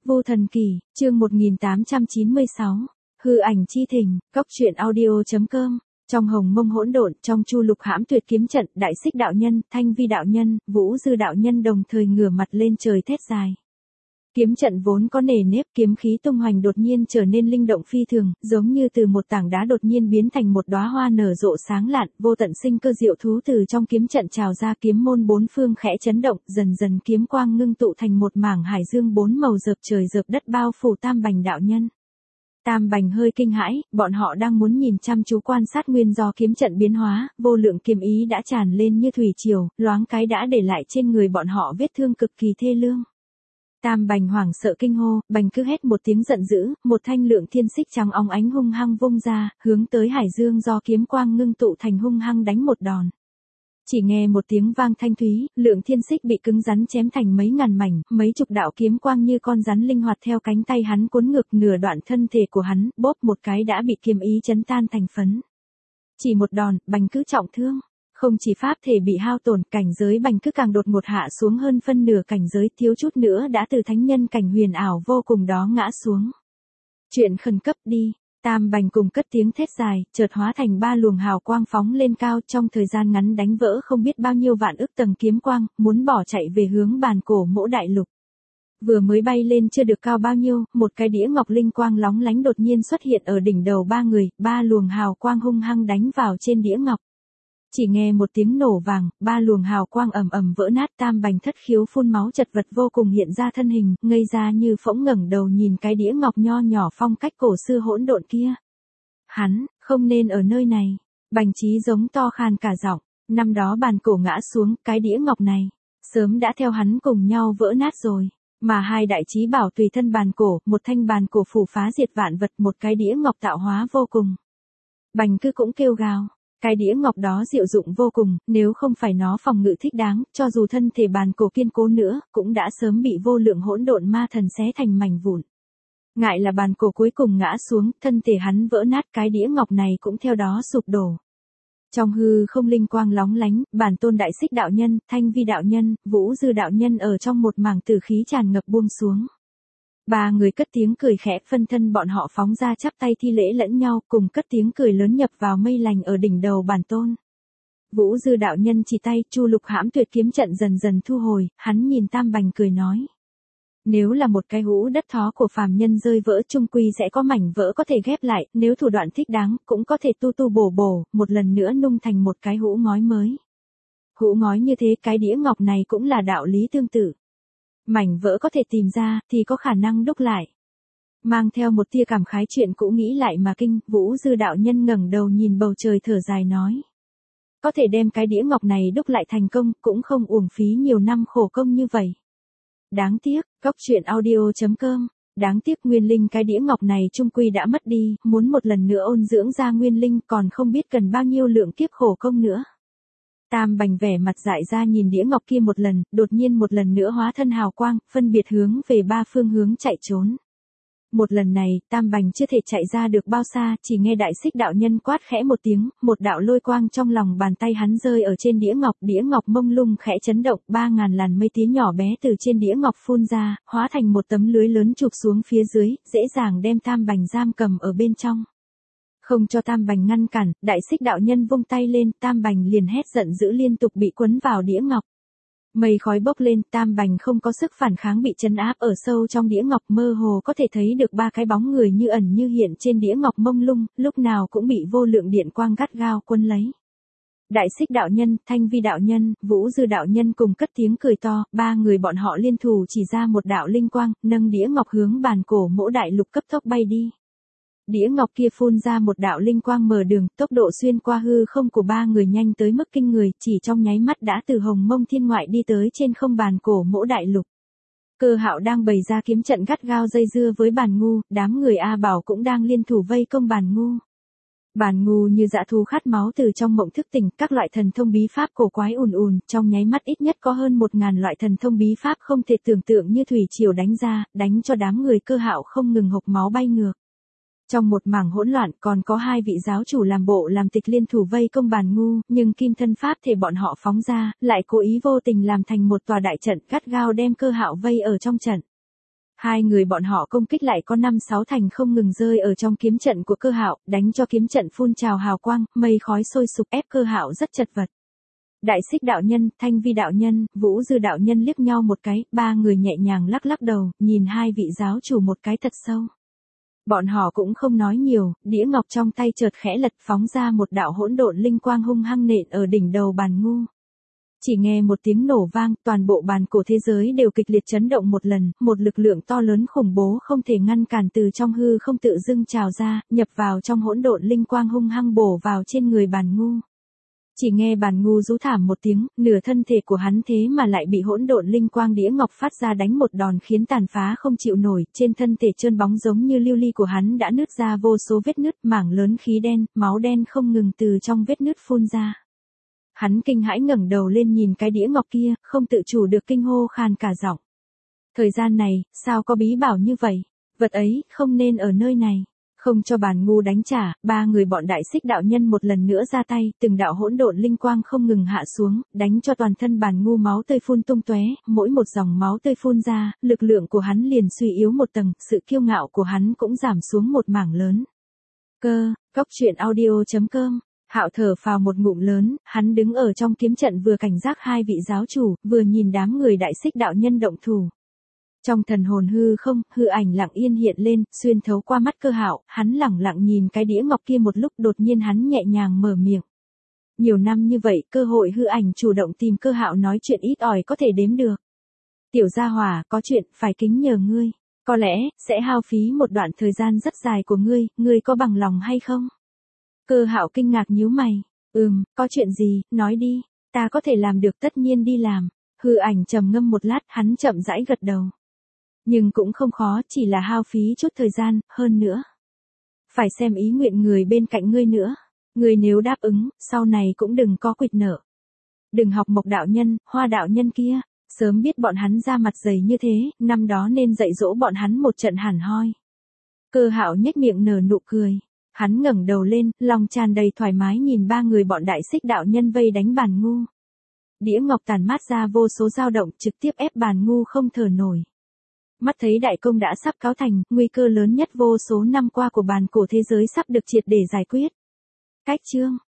Vô Thần Kỳ, chương 1896. Hư ảnh chi thình, góc truyện audio.com. Trong hồng mông hỗn độn, trong chu lục hãm tuyệt kiếm trận, Đại Xích đạo nhân, Thanh Vi đạo nhân, Vũ Dư đạo nhân đồng thời ngửa mặt lên trời thét dài. Kiếm trận vốn có nề nếp, kiếm khí tung hoành đột nhiên trở nên linh động phi thường, giống như từ một tảng đá đột nhiên biến thành một đóa hoa nở rộ sáng lạn, vô tận sinh cơ diệu thú từ trong kiếm trận trào ra, kiếm môn bốn phương khẽ chấn động, dần dần kiếm quang ngưng tụ thành một mảng hải dương bốn màu rợp trời rợp đất bao phủ Tam Bành đạo nhân. Tam Bành hơi kinh hãi, bọn họ đang muốn nhìn chăm chú quan sát nguyên do kiếm trận biến hóa, vô lượng kiếm ý đã tràn lên như thủy triều, loáng cái đã để lại trên người bọn họ vết thương cực kỳ thê lương. Tam Bành hoảng sợ kinh hô, Bành cứ hét một tiếng giận dữ, một thanh lượng thiên xích trắng óng ánh hung hăng vung ra, hướng tới hải dương do kiếm quang ngưng tụ thành hung hăng đánh một đòn. Chỉ nghe một tiếng vang thanh thúy, lượng thiên xích bị cứng rắn chém thành mấy ngàn mảnh, mấy chục đạo kiếm quang như con rắn linh hoạt theo cánh tay hắn cuốn ngược, nửa đoạn thân thể của hắn, bóp một cái đã bị kiếm ý chấn tan thành phấn. Chỉ một đòn, Bành cứ trọng thương. Không chỉ pháp thể bị hao tổn, cảnh giới Bành cứ càng đột ngột hạ xuống hơn phân nửa cảnh giới, thiếu chút nữa đã từ thánh nhân cảnh huyền ảo vô cùng đó ngã xuống. Chuyện khẩn cấp đi. Tam Bành cùng cất tiếng thét dài, chợt hóa thành ba luồng hào quang phóng lên cao, trong thời gian ngắn đánh vỡ không biết bao nhiêu vạn ức tầng kiếm quang, muốn bỏ chạy về hướng bàn cổ Mỗ Đại Lục. Vừa mới bay lên chưa được cao bao nhiêu, một cái đĩa ngọc linh quang lóng lánh đột nhiên xuất hiện ở đỉnh đầu ba người, ba luồng hào quang hung hăng đánh vào trên đĩa ngọc. Chỉ nghe một tiếng nổ vàng, ba luồng hào quang ầm ầm vỡ nát, Tam Bành thất khiếu phun máu chật vật vô cùng hiện ra thân hình, ngây ra như phỗng, ngẩng đầu nhìn cái đĩa ngọc nho nhỏ phong cách cổ xưa hỗn độn kia. Hắn, không nên ở nơi này. Bành Chí giống to khan cả giọng, năm đó bàn cổ ngã xuống, cái đĩa ngọc này, sớm đã theo hắn cùng nhau vỡ nát rồi. Mà hai đại chí bảo tùy thân bàn cổ, một thanh bàn cổ phủ phá diệt vạn vật, một cái đĩa ngọc tạo hóa vô cùng. Bành cứ cũng kêu gào. Cái đĩa ngọc đó diệu dụng vô cùng, nếu không phải nó phòng ngự thích đáng, cho dù thân thể bàn cổ kiên cố nữa, cũng đã sớm bị vô lượng hỗn độn ma thần xé thành mảnh vụn. Ngại là bàn cổ cuối cùng ngã xuống, thân thể hắn vỡ nát, cái đĩa ngọc này cũng theo đó sụp đổ. Trong hư không linh quang lóng lánh, bản tôn Đại Xích đạo nhân, Thanh Vi đạo nhân, Vũ Dư đạo nhân ở trong một mảng tử khí tràn ngập buông xuống. Ba người cất tiếng cười khẽ, phân thân bọn họ phóng ra chắp tay thi lễ lẫn nhau, cùng cất tiếng cười lớn nhập vào mây lành ở đỉnh đầu bản tôn. Vũ Dư đạo nhân chỉ tay, chu lục hãm tuyệt kiếm trận dần dần thu hồi, hắn nhìn Tam Bành cười nói. Nếu là một cái hũ đất thó của phàm nhân rơi vỡ, chung quy sẽ có mảnh vỡ có thể ghép lại, nếu thủ đoạn thích đáng, cũng có thể tu bổ, một lần nữa nung thành một cái hũ ngói mới. Hũ ngói như thế, cái đĩa ngọc này cũng là đạo lý tương tự. Mảnh vỡ có thể tìm ra, thì có khả năng đúc lại. Mang theo một tia cảm khái chuyện cũ nghĩ lại mà kinh, Vũ Dư đạo nhân ngẩng đầu nhìn bầu trời thở dài nói. Có thể đem cái đĩa ngọc này đúc lại thành công, cũng không uổng phí nhiều năm khổ công như vậy. Đáng tiếc, góc truyện audio.com. Đáng tiếc nguyên linh cái đĩa ngọc này chung quy đã mất đi, muốn một lần nữa ôn dưỡng ra nguyên linh còn không biết cần bao nhiêu lượng kiếp khổ công nữa. Tam Bành vẻ mặt dại ra nhìn đĩa ngọc kia một lần, đột nhiên một lần nữa hóa thân hào quang, phân biệt hướng về ba phương hướng chạy trốn. Một lần này, Tam Bành chưa thể chạy ra được bao xa, chỉ nghe Đại Xích đạo nhân quát khẽ một tiếng, một đạo lôi quang trong lòng bàn tay hắn rơi ở trên đĩa ngọc mông lung khẽ chấn động, 3000 làn mây tía nhỏ bé từ trên đĩa ngọc phun ra, hóa thành một tấm lưới lớn chụp xuống phía dưới, dễ dàng đem Tam Bành giam cầm ở bên trong. Không cho Tam Bành ngăn cản, Đại Xích đạo nhân vung tay lên, Tam Bành liền hét giận dữ liên tục bị quấn vào đĩa ngọc. Mây khói bốc lên, Tam Bành không có sức phản kháng bị trấn áp ở sâu trong đĩa ngọc, mơ hồ có thể thấy được ba cái bóng người như ẩn như hiện trên đĩa ngọc mông lung, lúc nào cũng bị vô lượng điện quang gắt gao quấn lấy. Đại Xích đạo nhân, Thanh Vi đạo nhân, Vũ Dư đạo nhân cùng cất tiếng cười to, ba người bọn họ liên thủ chỉ ra một đạo linh quang, nâng đĩa ngọc hướng bàn cổ Mỗ Đại Lục cấp tốc bay đi. Đĩa ngọc kia phun ra một đạo linh quang mở đường, tốc độ xuyên qua hư không của ba người nhanh tới mức kinh người, chỉ trong nháy mắt đã từ hồng mông thiên ngoại đi tới trên không bàn cổ Mỗ Đại Lục. Cơ Hạo đang bày ra kiếm trận gắt gao dây dưa với Bàn Ngu, đám người A Bảo cũng đang liên thủ vây công Bàn Ngu. Bàn Ngu như dã thú khát máu từ trong mộng thức tỉnh, các loại thần thông bí pháp cổ quái ùn, trong nháy mắt ít nhất có hơn 1000 loại thần thông bí pháp không thể tưởng tượng như thủy triều đánh ra, đánh cho đám người Cơ Hạo không ngừng hộc máu bay ngược. Trong một mảng hỗn loạn còn có hai vị giáo chủ làm bộ làm tịch liên thủ vây công Bàn Ngu, nhưng kim thân pháp thể bọn họ phóng ra, lại cố ý vô tình làm thành một tòa đại trận gắt gao đem Cơ Hạo vây ở trong trận. Hai người bọn họ công kích lại có 5-6 thành không ngừng rơi ở trong kiếm trận của Cơ Hạo, đánh cho kiếm trận phun trào hào quang, mây khói sôi sục ép Cơ Hạo rất chật vật. Đại Xích đạo nhân, Thanh Vi đạo nhân, Vũ Dư đạo nhân liếc nhau một cái, ba người nhẹ nhàng lắc lắc đầu, nhìn hai vị giáo chủ một cái thật sâu. Bọn họ cũng không nói nhiều, đĩa ngọc trong tay chợt khẽ lật phóng ra một đạo hỗn độn linh quang hung hăng nện ở đỉnh đầu bàn ngu. Chỉ nghe một tiếng nổ vang, toàn bộ bàn cổ thế giới đều kịch liệt chấn động một lần, một lực lượng to lớn khủng bố không thể ngăn cản từ trong hư không tự dưng trào ra, nhập vào trong hỗn độn linh quang hung hăng bổ vào trên người bàn ngu. Chỉ nghe bàn ngu rú thảm một tiếng, nửa thân thể của hắn thế mà lại bị hỗn độn linh quang đĩa ngọc phát ra đánh một đòn khiến tàn phá không chịu nổi, trên thân thể trơn bóng giống như lưu ly của hắn đã nứt ra vô số vết nứt, mảng lớn khí đen, máu đen không ngừng từ trong vết nứt phun ra. Hắn kinh hãi ngẩng đầu lên nhìn cái đĩa ngọc kia, không tự chủ được kinh hô khan cả giọng. Thời gian này, sao có bí bảo như vậy? Vật ấy, không nên ở nơi này. Không cho bàn ngu đánh trả, ba người bọn Đại Xích đạo nhân một lần nữa ra tay, từng đạo hỗn độn linh quang không ngừng hạ xuống, đánh cho toàn thân bàn ngu máu tươi phun tung tóe, mỗi một dòng máu tươi phun ra, lực lượng của hắn liền suy yếu một tầng, sự kiêu ngạo của hắn cũng giảm xuống một mảng lớn. Góc.audio.com Hạo thở phào một ngụm lớn, hắn đứng ở trong kiếm trận vừa cảnh giác hai vị giáo chủ, vừa nhìn đám người Đại Xích đạo nhân động thủ. Trong thần hồn hư không, hư ảnh lặng yên hiện lên, xuyên thấu qua mắt Cơ Hạo, hắn lẳng lặng nhìn cái đĩa ngọc kia một lúc, đột nhiên hắn nhẹ nhàng mở miệng. Nhiều năm như vậy, cơ hội hư ảnh chủ động tìm Cơ Hạo nói chuyện ít ỏi có thể đếm được. Tiểu gia hỏa, có chuyện phải kính nhờ ngươi, có lẽ sẽ hao phí một đoạn thời gian rất dài của ngươi có bằng lòng hay không? Cơ Hạo kinh ngạc nhíu mày, có chuyện gì, nói đi, ta có thể làm được, tất nhiên đi làm. Hư ảnh trầm ngâm một lát, hắn chậm rãi gật đầu. Nhưng cũng không khó, chỉ là hao phí chút thời gian, hơn nữa. Phải xem ý nguyện người bên cạnh ngươi nữa. Ngươi nếu đáp ứng, sau này cũng đừng có quỵt nợ. Đừng học Mộc đạo nhân, Hoa đạo nhân kia, sớm biết bọn hắn ra mặt dày như thế, năm đó nên dạy dỗ bọn hắn một trận hẳn hoi. Cơ Hạo nhếch miệng nở nụ cười. Hắn ngẩng đầu lên, lòng tràn đầy thoải mái nhìn ba người bọn Đại Xích đạo nhân vây đánh bàn ngu. Đĩa ngọc tàn mát ra vô số dao động, trực tiếp ép bàn ngu không thở nổi. Mắt thấy đại công đã sắp cáo thành, nguy cơ lớn nhất vô số năm qua của bàn cổ thế giới sắp được triệt để giải quyết. Cách chương